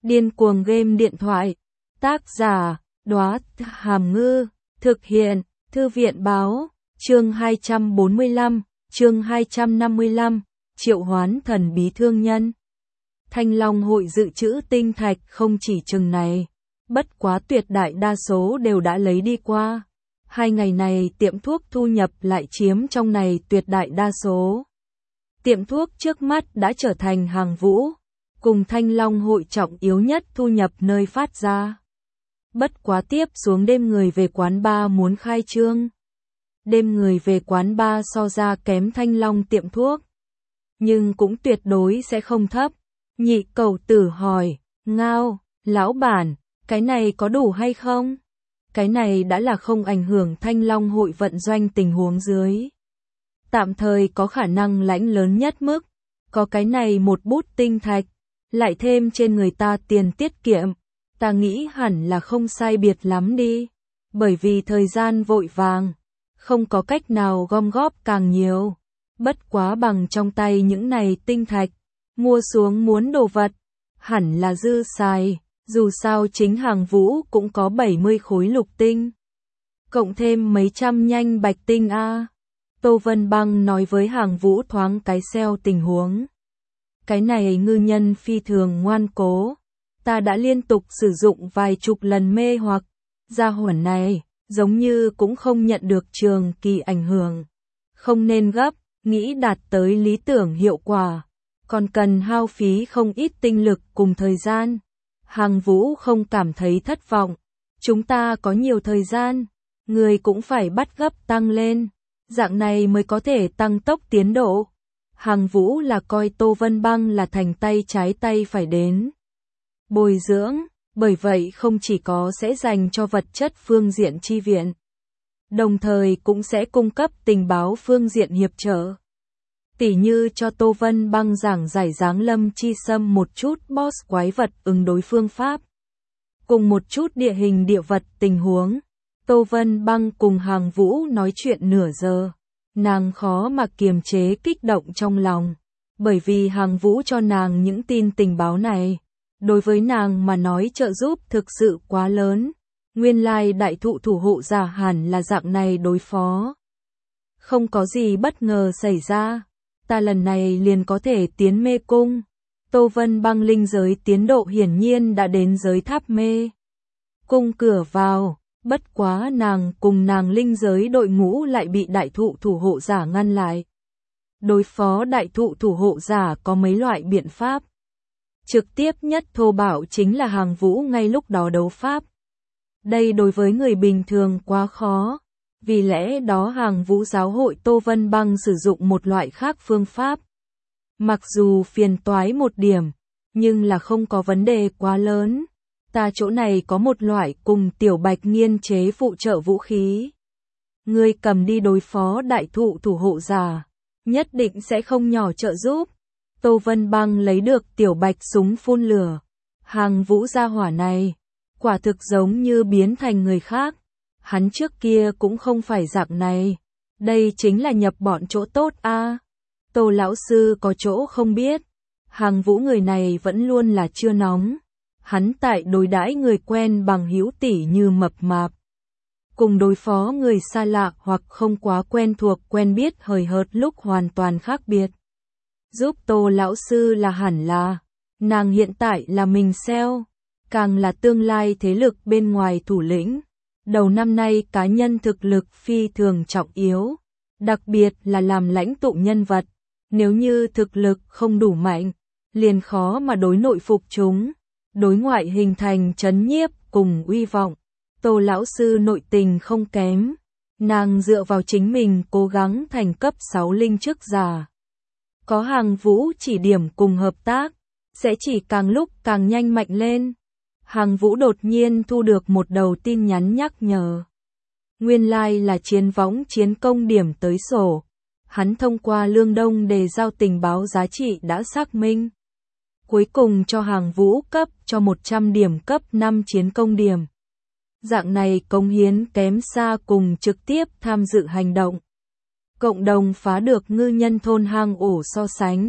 Điên cuồng game điện thoại. Tác giả, Đóa Hàm Ngư. Thực hiện, Thư viện báo. Chương 245, chương 255, triệu hoán thần bí thương nhân. Thanh Long hội dự trữ tinh thạch không chỉ chừng này, bất quá tuyệt đại đa số đều đã lấy đi qua. 2 ngày này tiệm thuốc thu nhập lại chiếm trong này tuyệt đại đa số. Tiệm thuốc trước mắt đã trở thành hàng vũ, cùng Thanh Long hội trọng yếu nhất thu nhập nơi phát ra. Bất quá tiếp xuống đêm người về quán bar muốn khai trương. Đêm người về quán bar so ra kém Thanh Long tiệm thuốc, nhưng cũng tuyệt đối sẽ không thấp. Nhị cầu tử hỏi, Ngao, lão bản, cái này có đủ hay không? Cái này đã là không ảnh hưởng Thanh Long hội vận doanh tình huống dưới. Tạm thời có khả năng lãnh lớn nhất mức, có cái này một bút tinh thạch, lại thêm trên người ta tiền tiết kiệm, ta nghĩ hẳn là không sai biệt lắm đi, bởi vì thời gian vội vàng, không có cách nào gom góp càng nhiều, bất quá bằng trong tay những này tinh thạch, mua xuống muốn đồ vật, hẳn là dư xài, dù sao chính hàng vũ cũng có 70 khối lục tinh, cộng thêm mấy trăm nhanh bạch tinh a. Tô Vân Băng nói với hàng vũ thoáng cái xeo tình huống. Cái này ngư nhân phi thường ngoan cố, ta đã liên tục sử dụng vài chục lần mê hoặc, gia hỏa này, giống như cũng không nhận được trường kỳ ảnh hưởng. Không nên gấp, nghĩ đạt tới lý tưởng hiệu quả, còn cần hao phí không ít tinh lực cùng thời gian. Hàng vũ không cảm thấy thất vọng, chúng ta có nhiều thời gian, người cũng phải bắt gấp tăng lên, dạng này mới có thể tăng tốc tiến độ. Hàng vũ là coi Tô Vân Băng là thành tay trái tay phải đến bồi dưỡng, bởi vậy không chỉ có sẽ dành cho vật chất phương diện chi viện, đồng thời cũng sẽ cung cấp tình báo phương diện hiệp trợ. Tỉ như cho Tô Vân Băng giảng giải Giáng Lâm Chi Sâm một chút boss quái vật ứng đối phương pháp, cùng một chút địa hình địa vật tình huống. Tô Vân Băng cùng hàng vũ nói chuyện nửa giờ, nàng khó mà kiềm chế kích động trong lòng, bởi vì hàng vũ cho nàng những tin tình báo này, đối với nàng mà nói trợ giúp thực sự quá lớn. Nguyên lai đại thụ thủ hộ giả hẳn là dạng này đối phó. Không có gì bất ngờ xảy ra, ta lần này liền có thể tiến mê cung. Tô Vân Băng linh giới tiến độ hiển nhiên đã đến giới tháp mê cung cửa vào, bất quá nàng cùng nàng linh giới đội ngũ lại bị đại thụ thủ hộ giả ngăn lại. Đối phó đại thụ thủ hộ giả có mấy loại biện pháp. Trực tiếp nhất thô bạo chính là hàng vũ ngay lúc đó đấu pháp. Đây đối với người bình thường quá khó, vì lẽ đó hàng vũ giáo hội Tô Vân Băng sử dụng một loại khác phương pháp. Mặc dù phiền toái một điểm, nhưng là không có vấn đề quá lớn. Ta chỗ này có một loại cùng tiểu bạch nghiên chế phụ trợ vũ khí. Ngươi cầm đi đối phó đại thụ thủ hộ giả, nhất định sẽ không nhỏ trợ giúp. Tô Vân Băng lấy được tiểu bạch súng phun lửa. Hàng vũ gia hỏa này, quả thực giống như biến thành người khác. Hắn trước kia cũng không phải dạng này. Đây chính là nhập bọn chỗ tốt a. Tô lão sư có chỗ không biết. Hàng vũ người này vẫn luôn là chưa nóng. Hắn tại đối đãi người quen bằng hữu tỉ như mập mạp. Cùng đối phó người xa lạ hoặc không quá quen thuộc quen biết hời hợt lúc hoàn toàn khác biệt. Giúp Tô lão sư là hẳn là, nàng hiện tại là mình SEO, càng là tương lai thế lực bên ngoài thủ lĩnh. Đầu năm nay cá nhân thực lực phi thường trọng yếu, đặc biệt là làm lãnh tụ nhân vật. Nếu như thực lực không đủ mạnh, liền khó mà đối nội phục chúng, đối ngoại hình thành trấn nhiếp cùng uy vọng. Tô lão sư nội tình không kém, nàng dựa vào chính mình cố gắng thành cấp 6 linh chức giả. Có hàng vũ chỉ điểm cùng hợp tác, sẽ chỉ càng lúc càng nhanh mạnh lên. Hàng vũ đột nhiên thu được một đầu tin nhắn nhắc nhở. Nguyên lai là chiến võng chiến công điểm tới sổ. Hắn thông qua Lương Đông đề giao tình báo giá trị đã xác minh. Cuối cùng cho hàng vũ cấp cho 100 điểm cấp 5 chiến công điểm. Dạng này công hiến kém xa cùng trực tiếp tham dự hành động. Cộng đồng phá được ngư nhân thôn hang ổ so sánh.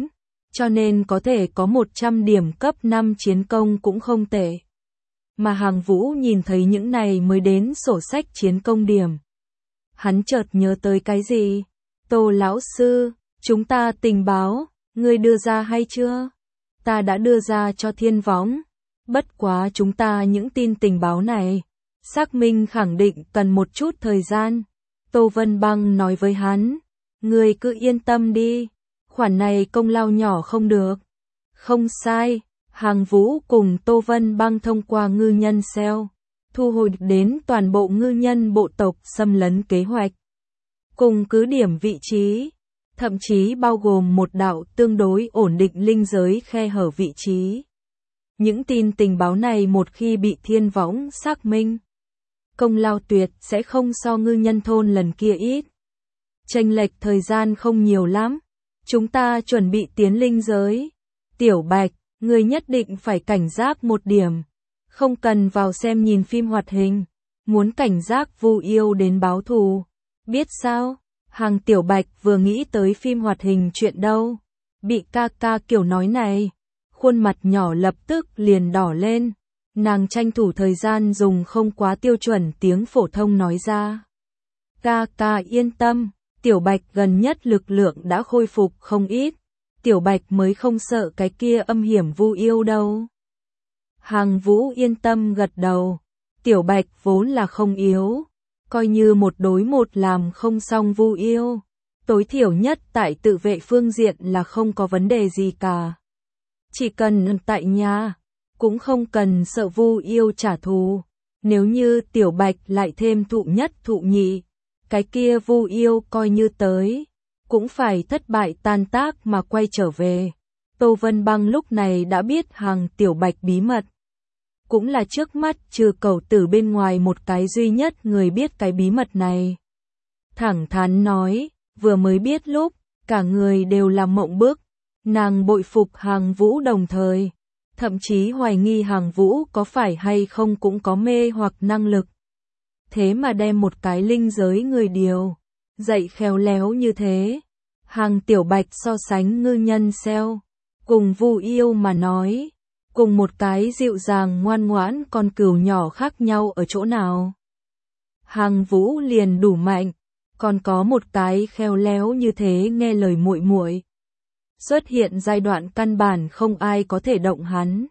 cho nên có thể có 100 điểm cấp 5 chiến công cũng không tệ. Mà Hàng Vũ nhìn thấy những này mới đến sổ sách chiến công điểm. Hắn chợt nhớ tới cái gì? Tô lão sư, chúng ta tình báo, ngươi đưa ra hay chưa? Ta đã đưa ra cho Thiên Võng. Bất quá chúng ta những tin tình báo này, xác minh khẳng định cần một chút thời gian. Tô Vân Băng nói với hắn, ngươi cứ yên tâm đi, khoản này công lao nhỏ không được. Không sai, Hàng Vũ cùng Tô Vân Băng thông qua ngư nhân SEO, thu hồi đến toàn bộ ngư nhân bộ tộc xâm lấn kế hoạch. Cùng cứ điểm vị trí, thậm chí bao gồm một đạo tương đối ổn định linh giới khe hở vị trí. Những tin tình báo này một khi bị Thiên Võng xác minh, công lao tuyệt sẽ không so ngư nhân thôn lần kia ít. Chênh lệch thời gian không nhiều lắm, chúng ta chuẩn bị tiến linh giới. Tiểu Bạch, ngươi nhất định phải cảnh giác một điểm, không cần vào xem nhìn phim hoạt hình, muốn cảnh giác Vu Yêu đến báo thù. Biết sao? Hàng Tiểu Bạch vừa nghĩ tới phim hoạt hình chuyện đâu, bị ca ca kiểu nói này, khuôn mặt nhỏ lập tức liền đỏ lên. Nàng tranh thủ thời gian dùng không quá tiêu chuẩn tiếng phổ thông nói ra. Ca ca yên tâm, Tiểu Bạch gần nhất lực lượng đã khôi phục không ít. Tiểu Bạch mới không sợ cái kia âm hiểm Vu Yêu đâu. Hàng Vũ yên tâm gật đầu. Tiểu Bạch vốn là không yếu, coi như một đối một làm không xong Vu Yêu. Tối thiểu nhất tại tự vệ phương diện là không có vấn đề gì cả. Chỉ cần tại nhà, cũng không cần sợ Vu Yêu trả thù. Nếu như Tiểu Bạch lại thêm thụ nhất thụ nhị, cái kia Vu Yêu coi như tới, cũng phải thất bại tan tác mà quay trở về. Tô Vân Băng lúc này đã biết Hàng Tiểu Bạch bí mật. Cũng là trước mắt trừ Cẩu Tử bên ngoài một cái duy nhất người biết cái bí mật này. Thẳng thắn nói, vừa mới biết lúc, cả người đều là mộng bức. Nàng bội phục Hàng Vũ đồng thời, thậm chí hoài nghi Hàng Vũ có phải hay không cũng có mê hoặc năng lực. Thế mà đem một cái linh giới người điều, dạy khéo léo như thế. Hàng Tiểu Bạch so sánh ngư nhân SEO, cùng Vu Yêu mà nói, cùng một cái dịu dàng ngoan ngoãn con cừu nhỏ khác nhau ở chỗ nào. Hàng Vũ liền đủ mạnh, còn có một cái khéo léo như thế nghe lời muội muội. Xuất hiện giai đoạn căn bản không ai có thể động hắn.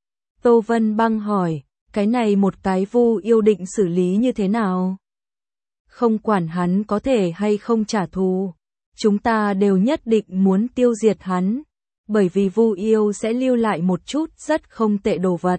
Tô Vân Băng hỏi, cái này một cái Vu Yêu định xử lý như thế nào? Không quản hắn có thể hay không trả thù, chúng ta đều nhất định muốn tiêu diệt hắn, bởi vì Vu Yêu sẽ lưu lại một chút rất không tệ đồ vật.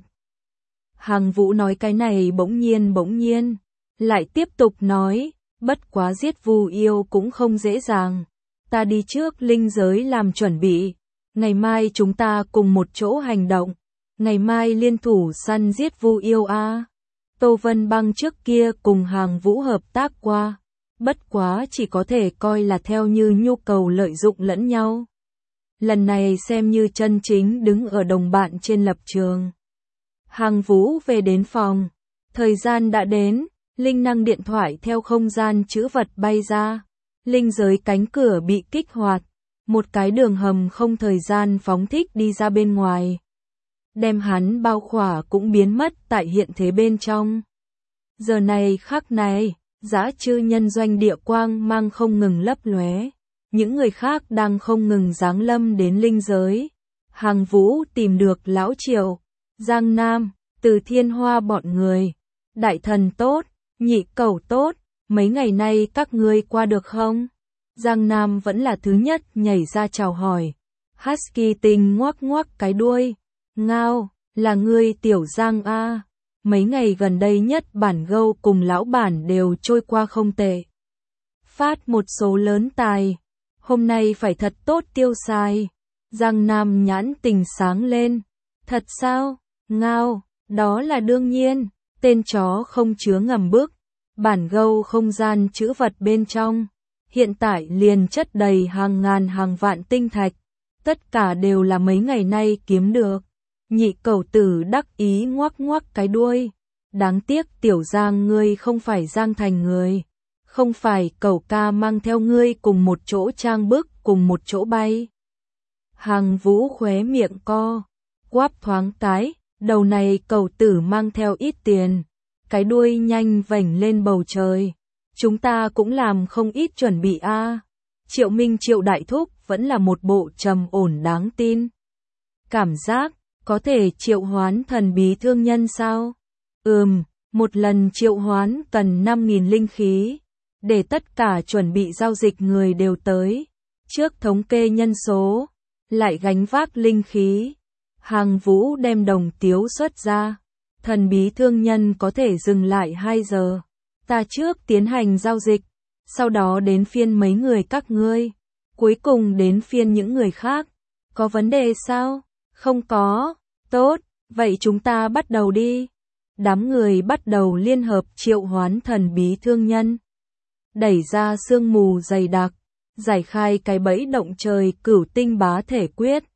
Hàng Vũ nói cái này bỗng nhiên, lại tiếp tục nói, bất quá giết Vu Yêu cũng không dễ dàng. Ta đi trước linh giới làm chuẩn bị, ngày mai chúng ta cùng một chỗ hành động, ngày mai liên thủ săn giết Vu Yêu a. Tô Vân Băng trước kia cùng Hàng Vũ hợp tác qua, bất quá chỉ có thể coi là theo như nhu cầu lợi dụng lẫn nhau. Lần này xem như chân chính đứng ở đồng bạn trên lập trường. Hàng Vũ về đến phòng, thời gian đã đến, linh năng điện thoại theo không gian trữ vật bay ra. Linh giới cánh cửa bị kích hoạt, một cái đường hầm không thời gian phóng thích đi ra bên ngoài. Đem hắn bao khỏa cũng biến mất tại hiện thế bên trong. Giờ này khắc này, dã chư nhân doanh địa quang mang không ngừng lấp lóe. Những người khác đang không ngừng giáng lâm đến linh giới. Hàng Vũ tìm được Lão Triệu, Giang Nam, Từ Thiên Hoa bọn người. Đại thần tốt, nhị cẩu tốt. Mấy ngày nay các ngươi qua được không? Giang Nam vẫn là thứ nhất nhảy ra chào hỏi. Husky Tinh ngoắc ngoắc cái đuôi. Ngao, là ngươi Tiểu Giang a. Mấy ngày gần đây nhất bản gâu cùng lão bản đều trôi qua không tệ. Phát một số lớn tài. Hôm nay phải thật tốt tiêu xài. Giang Nam nhãn tình sáng lên. Thật sao? Ngao, đó là đương nhiên. Tên chó không chứa ngầm bức. Bản gâu không gian trữ vật bên trong, hiện tại liền chất đầy hàng ngàn hàng vạn tinh thạch, tất cả đều là mấy ngày nay kiếm được. Nhị Cẩu Tử đắc ý ngoắc ngoắc cái đuôi, đáng tiếc Tiểu Giang ngươi không phải Giang Thành người, không phải Cẩu ca mang theo ngươi cùng một chỗ trang bức cùng một chỗ bay. Hàng Vũ khóe miệng co quắp thoáng cái, đầu này cầu tử mang theo ít tiền, cái đuôi nhanh vểnh lên bầu trời. Chúng ta cũng làm không ít chuẩn bị a. Triệu Minh Triệu đại thúc vẫn là một bộ trầm ổn đáng tin. Cảm giác có thể triệu hoán thần bí thương nhân sao? Một lần triệu hoán cần 5.000 linh khí, để tất cả chuẩn bị giao dịch người đều tới. Trước thống kê nhân số, lại gánh vác linh khí. Hàng Vũ đem đồng tiếu xuất ra. Thần bí thương nhân có thể dừng lại 2 giờ. Ta trước tiến hành giao dịch, sau đó đến phiên mấy người các ngươi, cuối cùng đến phiên những người khác. Có vấn đề sao? Không có. Tốt, vậy chúng ta bắt đầu đi. Đám người bắt đầu liên hợp triệu hoán thần bí thương nhân. Đẩy ra sương mù dày đặc, giải khai cái bẫy động trời cửu tinh bá thể quyết.